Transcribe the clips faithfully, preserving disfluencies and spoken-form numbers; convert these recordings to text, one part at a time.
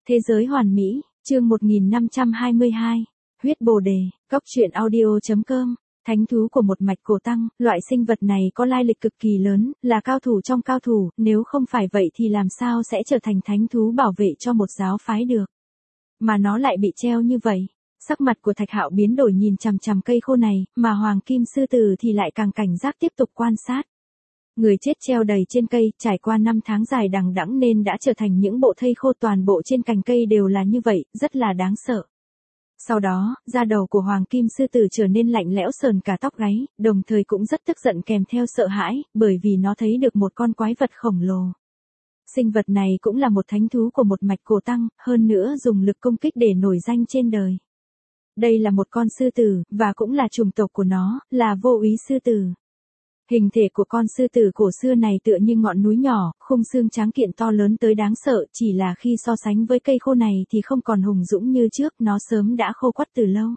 Thế giới hoàn mỹ, chương một nghìn năm trăm hai mươi hai, huyết bồ đề, cốc truyện audio chấm com, thánh thú của một mạch cổ tăng, loại sinh vật này có lai lịch cực kỳ lớn, là cao thủ trong cao thủ, nếu không phải vậy thì làm sao sẽ trở thành thánh thú bảo vệ cho một giáo phái được. Mà nó lại bị treo như vậy. Sắc mặt của Thạch Hạo biến đổi nhìn chằm chằm cây khô này, mà Hoàng Kim Sư Tử thì lại càng cảnh giác tiếp tục quan sát. Người chết treo đầy trên cây, trải qua năm tháng dài đằng đẵng nên đã trở thành những bộ thây khô, toàn bộ trên cành cây đều là như vậy, rất là đáng sợ. Sau đó, da đầu của Hoàng Kim Sư Tử trở nên lạnh lẽo sờn cả tóc gáy, đồng thời cũng rất tức giận kèm theo sợ hãi, bởi vì nó thấy được một con quái vật khổng lồ. Sinh vật này cũng là một thánh thú của một mạch cổ tăng, hơn nữa dùng lực công kích để nổi danh trên đời. Đây là một con sư tử, và cũng là chủng tộc của nó, là vô úy sư tử. Hình thể của con sư tử cổ xưa này tựa như ngọn núi nhỏ, khung xương tráng kiện to lớn tới đáng sợ, chỉ là khi so sánh với cây khô này thì không còn hùng dũng như trước, nó sớm đã khô quắt từ lâu.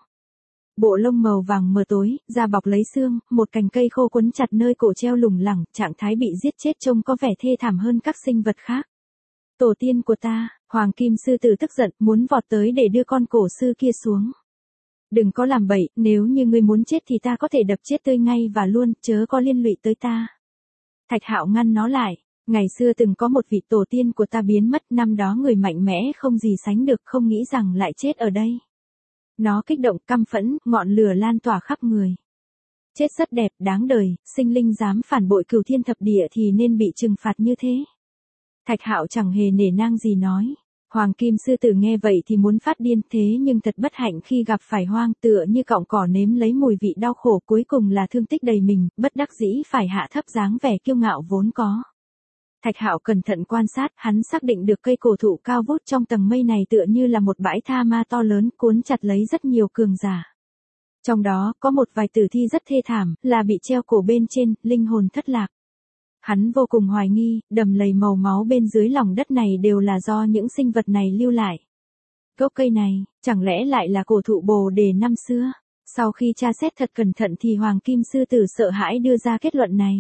Bộ lông màu vàng mờ tối, da bọc lấy xương, một cành cây khô quấn chặt nơi cổ treo lủng lẳng, trạng thái bị giết chết trông có vẻ thê thảm hơn các sinh vật khác. Tổ tiên của ta, Hoàng Kim Sư Tử tức giận, muốn vọt tới để đưa con cổ sư kia xuống. Đừng có làm bậy, nếu như ngươi muốn chết thì ta có thể đập chết tươi ngay và luôn, chớ có liên lụy tới ta. Thạch Hạo ngăn nó lại, ngày xưa từng có một vị tổ tiên của ta biến mất, năm đó người mạnh mẽ không gì sánh được, không nghĩ rằng lại chết ở đây. Nó kích động, căm phẫn, ngọn lửa lan tỏa khắp người. Chết rất đẹp, đáng đời, sinh linh dám phản bội cửu thiên thập địa thì nên bị trừng phạt như thế. Thạch Hạo chẳng hề nể nang gì nói. Hoàng Kim Sư Tử nghe vậy thì muốn phát điên, thế nhưng thật bất hạnh khi gặp phải hoang, tựa như cọng cỏ nếm lấy mùi vị đau khổ, cuối cùng là thương tích đầy mình, bất đắc dĩ phải hạ thấp dáng vẻ kiêu ngạo vốn có. Thạch Hạo cẩn thận quan sát, hắn xác định được cây cổ thụ cao vút trong tầng mây này tựa như là một bãi tha ma to lớn, cuốn chặt lấy rất nhiều cường giả. Trong đó, có một vài tử thi rất thê thảm, là bị treo cổ bên trên, linh hồn thất lạc. Hắn vô cùng hoài nghi, đầm lầy màu máu bên dưới lòng đất này đều là do những sinh vật này lưu lại. Gốc cây này, chẳng lẽ lại là cổ thụ Bồ Đề năm xưa? Sau khi tra xét thật cẩn thận thì Hoàng Kim Sư Tử sợ hãi đưa ra kết luận này.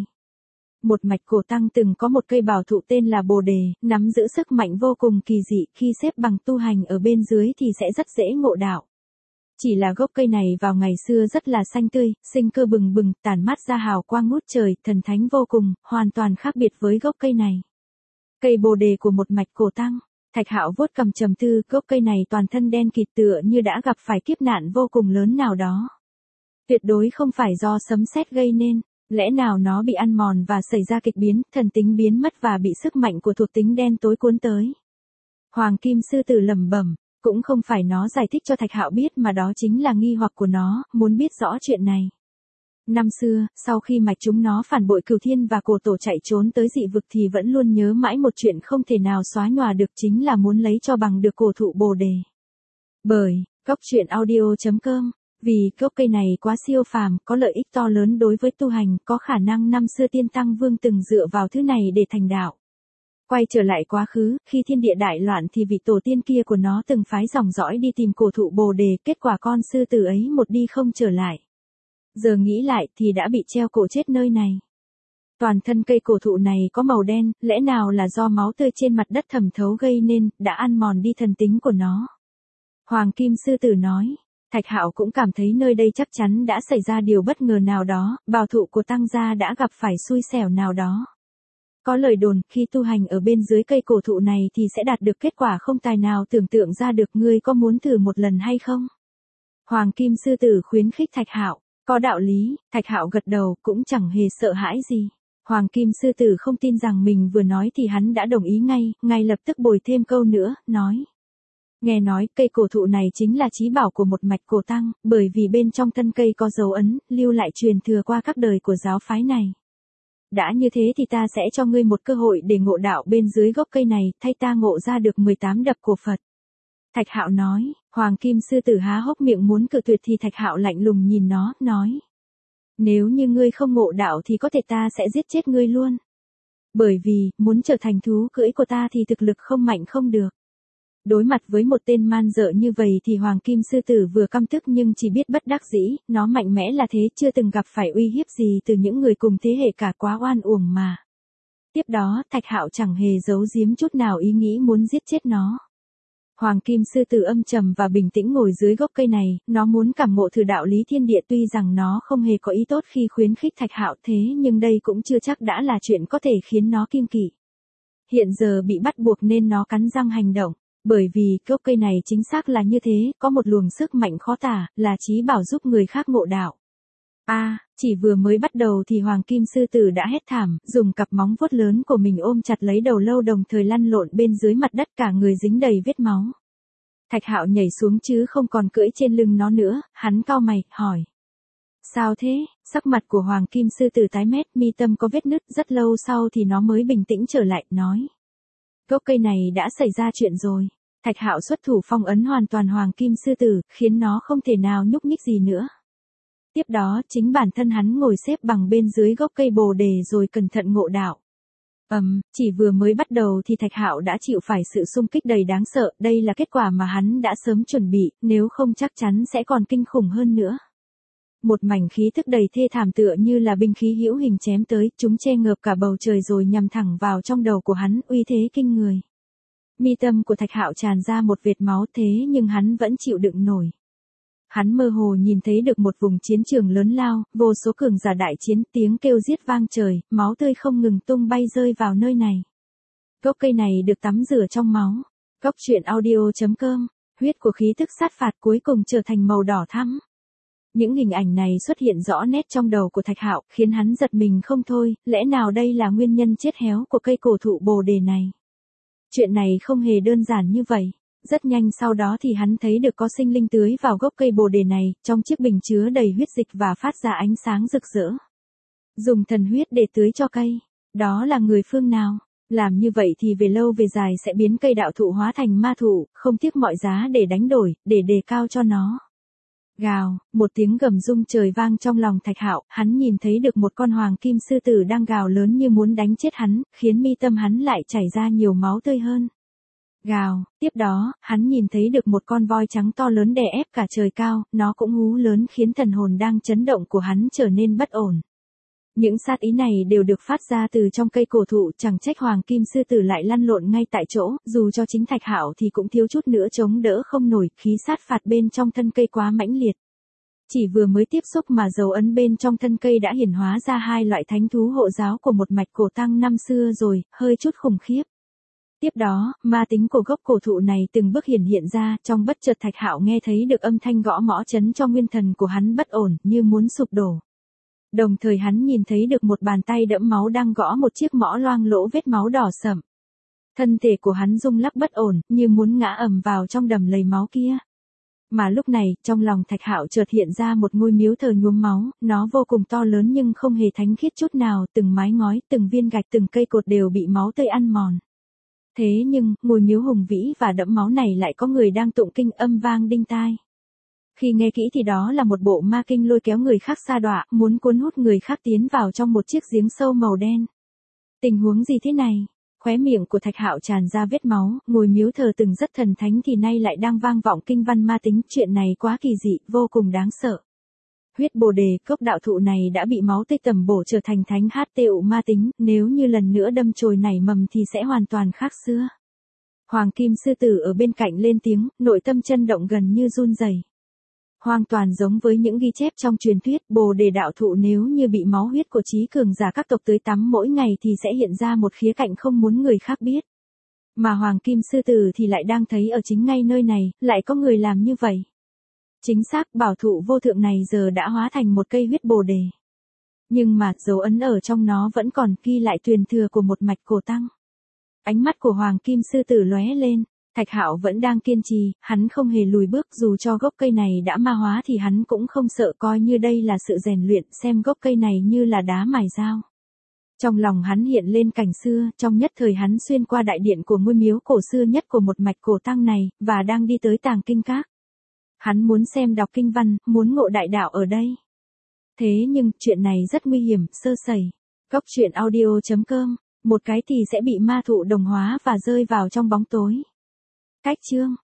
Một mạch cổ tăng từng có một cây bảo thụ tên là Bồ Đề, nắm giữ sức mạnh vô cùng kỳ dị, khi xếp bằng tu hành ở bên dưới thì sẽ rất dễ ngộ đạo. Chỉ là gốc cây này vào ngày xưa rất là xanh tươi, sinh cơ bừng bừng, tản mát ra hào quang ngút trời, thần thánh vô cùng, hoàn toàn khác biệt với gốc cây này. Cây Bồ Đề của một mạch cổ tăng. Thạch Hạo vuốt cầm trầm tư, gốc cây này toàn thân đen kịt tựa như đã gặp phải kiếp nạn vô cùng lớn nào đó. Tuyệt đối không phải do sấm sét gây nên, lẽ nào nó bị ăn mòn và xảy ra kịch biến, thần tính biến mất và bị sức mạnh của thuộc tính đen tối cuốn tới. Hoàng Kim Sư Tử lẩm bẩm. Cũng không phải nó giải thích cho Thạch Hạo biết mà đó chính là nghi hoặc của nó, muốn biết rõ chuyện này. Năm xưa, sau khi mạch chúng nó phản bội cửu thiên và cổ tổ chạy trốn tới dị vực thì vẫn luôn nhớ mãi một chuyện không thể nào xóa nhòa được, chính là muốn lấy cho bằng được cổ thụ Bồ Đề. Bởi, cốc truyện audio chấm com, vì gốc cây này quá siêu phàm, có lợi ích to lớn đối với tu hành, có khả năng năm xưa tiên tăng vương từng dựa vào thứ này để thành đạo. Quay trở lại quá khứ, khi thiên địa đại loạn thì vị tổ tiên kia của nó từng phái dòng dõi đi tìm cổ thụ Bồ Đề, kết quả con sư tử ấy một đi không trở lại. Giờ nghĩ lại thì đã bị treo cổ chết nơi này. Toàn thân cây cổ thụ này có màu đen, lẽ nào là do máu tươi trên mặt đất thẩm thấu gây nên, đã ăn mòn đi thần tính của nó. Hoàng Kim Sư Tử nói. Thạch Hạo cũng cảm thấy nơi đây chắc chắn đã xảy ra điều bất ngờ nào đó, bảo thụ của tăng gia đã gặp phải xui xẻo nào đó. Có lời đồn, khi tu hành ở bên dưới cây cổ thụ này thì sẽ đạt được kết quả không tài nào tưởng tượng ra được, ngươi có muốn thử một lần hay không? Hoàng Kim Sư Tử khuyến khích Thạch Hạo, có đạo lý, Thạch Hạo gật đầu, cũng chẳng hề sợ hãi gì. Hoàng Kim Sư Tử không tin rằng mình vừa nói thì hắn đã đồng ý ngay, ngay lập tức bồi thêm câu nữa, nói. Nghe nói, cây cổ thụ này chính là chí bảo của một mạch cổ tăng, bởi vì bên trong thân cây có dấu ấn, lưu lại truyền thừa qua các đời của giáo phái này. Đã như thế thì ta sẽ cho ngươi một cơ hội để ngộ đạo bên dưới gốc cây này, thay ta ngộ ra được mười tám đập của Phật. Thạch Hạo nói. Hoàng Kim Sư Tử há hốc miệng muốn cự tuyệt thì Thạch Hạo lạnh lùng nhìn nó, nói. Nếu như ngươi không ngộ đạo thì có thể ta sẽ giết chết ngươi luôn. Bởi vì, muốn trở thành thú cưỡi của ta thì thực lực không mạnh không được. Đối mặt với một tên man dợ như vậy thì Hoàng Kim Sư Tử vừa căm tức nhưng chỉ biết bất đắc dĩ, nó mạnh mẽ là thế, chưa từng gặp phải uy hiếp gì từ những người cùng thế hệ cả, quá oan uổng mà. Tiếp đó, Thạch Hạo chẳng hề giấu giếm chút nào ý nghĩ muốn giết chết nó. Hoàng kim sư tử âm trầm và bình tĩnh ngồi dưới gốc cây này, nó muốn cảm ngộ thử đạo lý thiên địa, tuy rằng nó không hề có ý tốt khi khuyến khích Thạch Hạo, thế nhưng đây cũng chưa chắc đã là chuyện có thể khiến nó kiêng kỵ. Hiện giờ bị bắt buộc nên nó cắn răng hành động, bởi vì gốc cây này chính xác là như thế, có một luồng sức mạnh khó tả, là chí bảo giúp người khác ngộ đạo. A, à, chỉ vừa mới bắt đầu thì Hoàng kim sư tử đã hét thảm, dùng cặp móng vuốt lớn của mình ôm chặt lấy đầu lâu, đồng thời lăn lộn bên dưới mặt đất, cả người dính đầy vết máu. Thạch Hạo nhảy xuống chứ không còn cưỡi trên lưng nó nữa, hắn cau mày, hỏi. Sao thế? Sắc mặt của Hoàng kim sư tử tái mét, mi tâm có vết nứt, rất lâu sau thì nó mới bình tĩnh trở lại, nói. Gốc cây này đã xảy ra chuyện rồi. Thạch Hạo xuất thủ phong ấn hoàn toàn Hoàng kim sư tử, khiến nó không thể nào nhúc nhích gì nữa. Tiếp đó, chính bản thân hắn ngồi xếp bằng bên dưới gốc cây bồ đề rồi cẩn thận ngộ đạo. Ầm, um, chỉ vừa mới bắt đầu thì Thạch Hạo đã chịu phải sự xung kích đầy đáng sợ, đây là kết quả mà hắn đã sớm chuẩn bị, nếu không chắc chắn sẽ còn kinh khủng hơn nữa. Một mảnh khí tức đầy thê thảm tựa như là binh khí hữu hình chém tới, chúng che ngợp cả bầu trời rồi nhằm thẳng vào trong đầu của hắn, uy thế kinh người. Mi tâm của Thạch Hạo tràn ra một vệt máu, thế nhưng hắn vẫn chịu đựng nổi. Hắn mơ hồ nhìn thấy được một vùng chiến trường lớn lao, vô số cường giả đại chiến, tiếng kêu giết vang trời, máu tươi không ngừng tung bay rơi vào nơi này. Gốc cây này được tắm rửa trong máu. Góc truyện audio chấm com, huyết của khí tức sát phạt cuối cùng trở thành màu đỏ thắm. Những hình ảnh này xuất hiện rõ nét trong đầu của Thạch Hạo, khiến hắn giật mình không thôi, lẽ nào đây là nguyên nhân chết héo của cây cổ thụ bồ đề này? Chuyện này không hề đơn giản như vậy. Rất nhanh sau đó thì hắn thấy được có sinh linh tưới vào gốc cây bồ đề này, trong chiếc bình chứa đầy huyết dịch và phát ra ánh sáng rực rỡ. Dùng thần huyết để tưới cho cây. Đó là người phương nào? Làm như vậy thì về lâu về dài sẽ biến cây đạo thụ hóa thành ma thụ, không tiếc mọi giá để đánh đổi, để đề cao cho nó. Gào, một tiếng gầm rung trời vang trong lòng Thạch Hạo, hắn nhìn thấy được một con hoàng kim sư tử đang gào lớn như muốn đánh chết hắn, khiến mi tâm hắn lại chảy ra nhiều máu tươi hơn. Gào, tiếp đó, hắn nhìn thấy được một con voi trắng to lớn đè ép cả trời cao, nó cũng hú lớn khiến thần hồn đang chấn động của hắn trở nên bất ổn. Những sát ý này đều được phát ra từ trong cây cổ thụ, chẳng trách hoàng kim sư tử lại lăn lộn ngay tại chỗ, dù cho chính Thạch Hạo thì cũng thiếu chút nữa chống đỡ không nổi, khí sát phạt bên trong thân cây quá mãnh liệt. Chỉ vừa mới tiếp xúc mà dấu ấn bên trong thân cây đã hiển hóa ra hai loại thánh thú hộ giáo của một mạch cổ tăng năm xưa rồi, hơi chút khủng khiếp. Tiếp đó, ma tính của gốc cổ thụ này từng bước hiển hiện ra, trong bất chợt Thạch Hạo nghe thấy được âm thanh gõ mõ chấn cho nguyên thần của hắn bất ổn, như muốn sụp đổ. Đồng thời hắn nhìn thấy được một bàn tay đẫm máu đang gõ một chiếc mõ loang lỗ vết máu đỏ sẫm. Thân thể của hắn rung lắc bất ổn, như muốn ngã ầm vào trong đầm lầy máu kia. Mà lúc này, trong lòng Thạch Hạo chợt hiện ra một ngôi miếu thờ nhuốm máu, nó vô cùng to lớn nhưng không hề thánh khiết chút nào, từng mái ngói, từng viên gạch, từng cây cột đều bị máu tươi ăn mòn. Thế nhưng, ngôi miếu hùng vĩ và đẫm máu này lại có người đang tụng kinh, âm vang đinh tai. Khi nghe kỹ thì đó là một bộ ma kinh lôi kéo người khác sa đọa, muốn cuốn hút người khác tiến vào trong một chiếc giếng sâu màu đen. Tình huống gì thế này? Khóe miệng của Thạch Hạo tràn ra vết máu, ngôi miếu thờ từng rất thần thánh thì nay lại đang vang vọng kinh văn ma tính, chuyện này quá kỳ dị, vô cùng đáng sợ. Huyết bồ đề, cốc đạo thụ này đã bị máu tươi tầm bổ trở thành thánh hát tựu ma tính, nếu như lần nữa đâm chồi nảy mầm thì sẽ hoàn toàn khác xưa. Hoàng kim sư tử ở bên cạnh lên tiếng, nội tâm chân động gần như run rẩy. Hoàn toàn giống với những ghi chép trong truyền thuyết, bồ đề đạo thụ nếu như bị máu huyết của trí cường giả các tộc tưới tắm mỗi ngày thì sẽ hiện ra một khía cạnh không muốn người khác biết. Mà hoàng kim sư tử thì lại đang thấy ở chính ngay nơi này, lại có người làm như vậy. Chính xác, bảo thụ vô thượng này giờ đã hóa thành một cây huyết bồ đề. Nhưng mà, dấu ấn ở trong nó vẫn còn ghi lại truyền thừa của một mạch cổ tăng. Ánh mắt của hoàng kim sư tử lóe lên, Thạch Hạo vẫn đang kiên trì, hắn không hề lùi bước, dù cho gốc cây này đã ma hóa thì hắn cũng không sợ, coi như đây là sự rèn luyện, xem gốc cây này như là đá mài dao. Trong lòng hắn hiện lên cảnh xưa, trong nhất thời hắn xuyên qua đại điện của ngôi miếu cổ xưa nhất của một mạch cổ tăng này, và đang đi tới tàng kinh các. Hắn muốn xem đọc kinh văn, muốn ngộ đại đạo ở đây. Thế nhưng, chuyện này rất nguy hiểm, sơ sẩy. Góc truyện audio chấm com, một cái thì sẽ bị ma thụ đồng hóa và rơi vào trong bóng tối. Cách chương